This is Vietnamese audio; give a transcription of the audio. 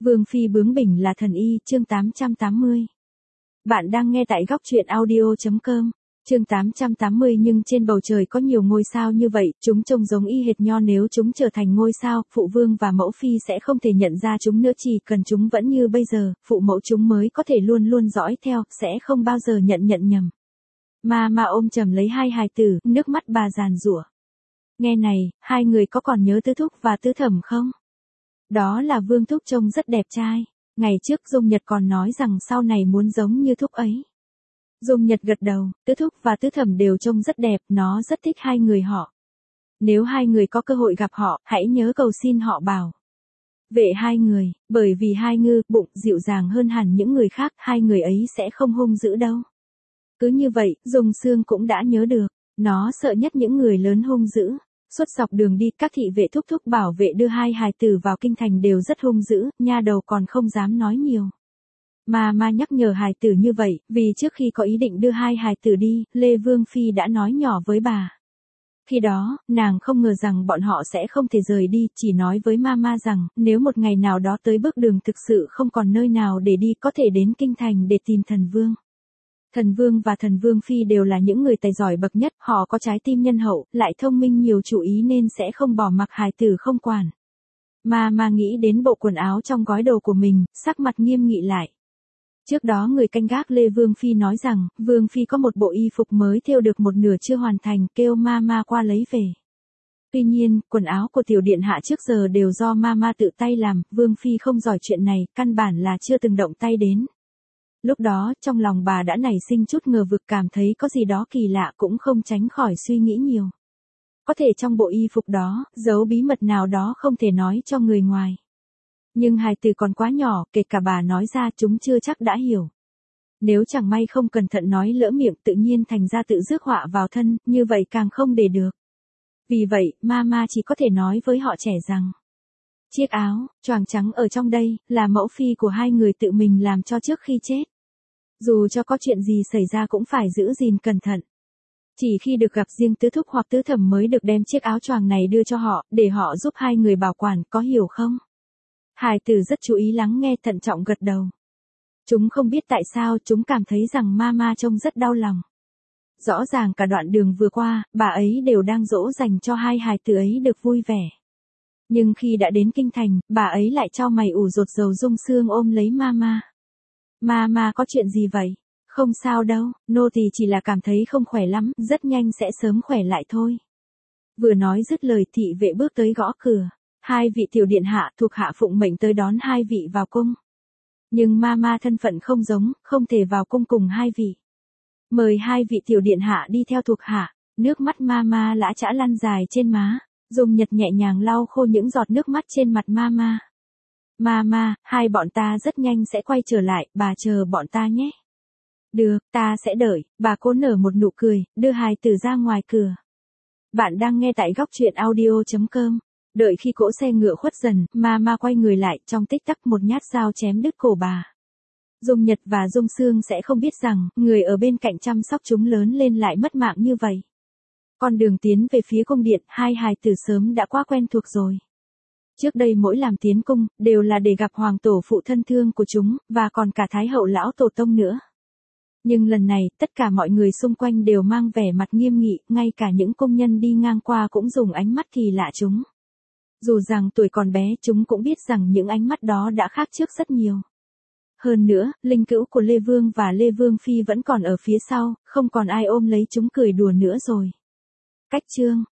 Vương phi bướng bỉnh là thần y, chương 880. Bạn đang nghe tại góc truyện audio.com. Chương 880. Nhưng trên bầu trời có nhiều ngôi sao như vậy, chúng trông giống y hệt nho, nếu chúng trở thành ngôi sao, phụ vương và mẫu phi sẽ không thể nhận ra chúng nữa, chỉ cần chúng vẫn như bây giờ, phụ mẫu chúng mới có thể luôn luôn dõi theo, sẽ không bao giờ nhận nhầm. Mà ôm chầm lấy hai hài tử, nước mắt bà giàn giụa. Nghe này, hai người có còn nhớ Tứ Thúc và Tứ Thẩm không? Đó là Vương Thúc trông rất đẹp trai. Ngày trước Dung Nhật còn nói rằng sau này muốn giống như Thúc ấy. Dung Nhật gật đầu, Tứ Thúc và Tứ Thẩm đều trông rất đẹp, nó rất thích hai người họ. Nếu hai người có cơ hội gặp họ, hãy nhớ cầu xin họ bảo vệ hai người, bởi vì hai ngư bụng dịu dàng hơn hẳn những người khác, hai người ấy sẽ không hung dữ đâu. Cứ như vậy, Dung Sương cũng đã nhớ được, nó sợ nhất những người lớn hung dữ. Suốt dọc đường đi, các thị vệ thúc thúc bảo vệ đưa hai hài tử vào kinh thành đều rất hung dữ, nha đầu còn không dám nói nhiều. Mà nhắc nhở hài tử như vậy, vì trước khi có ý định đưa hai hài tử đi, Lê Vương Phi đã nói nhỏ với bà. Khi đó, nàng không ngờ rằng bọn họ sẽ không thể rời đi, chỉ nói với Mama rằng, nếu một ngày nào đó tới bước đường thực sự không còn nơi nào để đi, có thể đến kinh thành để tìm thần vương. Thần vương và thần vương phi đều là những người tài giỏi bậc nhất, họ có trái tim nhân hậu, lại thông minh nhiều chủ ý nên sẽ không bỏ mặc hài tử không quản. Mà nghĩ đến bộ quần áo trong gói đồ của mình, sắc mặt nghiêm nghị lại. Trước đó người canh gác Lê Vương Phi nói rằng, Vương Phi có một bộ y phục mới thêu được một nửa chưa hoàn thành, kêu Mama qua lấy về. Tuy nhiên, quần áo của tiểu điện hạ trước giờ đều do Mama tự tay làm, Vương Phi không giỏi chuyện này, căn bản là chưa từng động tay đến. Lúc đó, trong lòng bà đã nảy sinh chút ngờ vực, cảm thấy có gì đó kỳ lạ, cũng không tránh khỏi suy nghĩ nhiều. Có thể trong bộ y phục đó, giấu bí mật nào đó không thể nói cho người ngoài. Nhưng hài tử còn quá nhỏ, kể cả bà nói ra chúng chưa chắc đã hiểu. Nếu chẳng may không cẩn thận nói lỡ miệng, tự nhiên thành ra tự rước họa vào thân, như vậy càng không để được. Vì vậy, Mama chỉ có thể nói với họ trẻ rằng, chiếc áo, choàng trắng ở trong đây, là mẫu phi của hai người tự mình làm cho trước khi chết. Dù cho có chuyện gì xảy ra cũng phải giữ gìn cẩn thận. Chỉ khi được gặp riêng Tứ Thúc hoặc Tứ Thẩm mới được đem chiếc áo choàng này đưa cho họ, để họ giúp hai người bảo quản, có hiểu không? Hài tử rất chú ý lắng nghe, thận trọng gật đầu. Chúng không biết tại sao, chúng cảm thấy rằng Mama trông rất đau lòng. Rõ ràng cả đoạn đường vừa qua, bà ấy đều đang dỗ dành cho hai hài tử ấy được vui vẻ. Nhưng khi đã đến kinh thành, bà ấy lại cho mày ủ rột rầu. Dung Sương ôm lấy Mama. Mama có chuyện gì vậy? Không sao đâu, nô tỳ chỉ là cảm thấy không khỏe lắm, rất nhanh sẽ sớm khỏe lại thôi. Vừa nói dứt lời, thị vệ bước tới gõ cửa. Hai vị tiểu điện hạ thuộc hạ phụng mệnh tới đón hai vị vào cung. Nhưng Mama thân phận không giống, không thể vào cung cùng hai vị. Mời hai vị tiểu điện hạ đi theo thuộc hạ. Nước mắt Mama lã chã lăn dài trên má. Dung Nhật nhẹ nhàng lau khô những giọt nước mắt trên mặt Mama. Mama, hai bọn ta rất nhanh sẽ quay trở lại, bà chờ bọn ta nhé. Được, ta sẽ đợi. Bà cố nở một nụ cười, đưa hài tử ra ngoài cửa. Bạn đang nghe tại góc truyện audio.com. Đợi khi cỗ xe ngựa khuất dần, Mama quay người lại, trong tích tắc một nhát dao chém đứt cổ bà. Dung Nhật và Dung Sương sẽ không biết rằng, người ở bên cạnh chăm sóc chúng lớn lên lại mất mạng như vậy. Con đường tiến về phía cung điện, hai hài tử sớm đã quá quen thuộc rồi. Trước đây mỗi làm tiến cung, đều là để gặp hoàng tổ phụ thân thương của chúng, và còn cả thái hậu lão tổ tông nữa. Nhưng lần này, tất cả mọi người xung quanh đều mang vẻ mặt nghiêm nghị, ngay cả những công nhân đi ngang qua cũng dùng ánh mắt kỳ lạ chúng. Dù rằng tuổi còn bé, chúng cũng biết rằng những ánh mắt đó đã khác trước rất nhiều. Hơn nữa, linh cữu của Lê Vương và Lê Vương Phi vẫn còn ở phía sau, không còn ai ôm lấy chúng cười đùa nữa rồi. Cách chương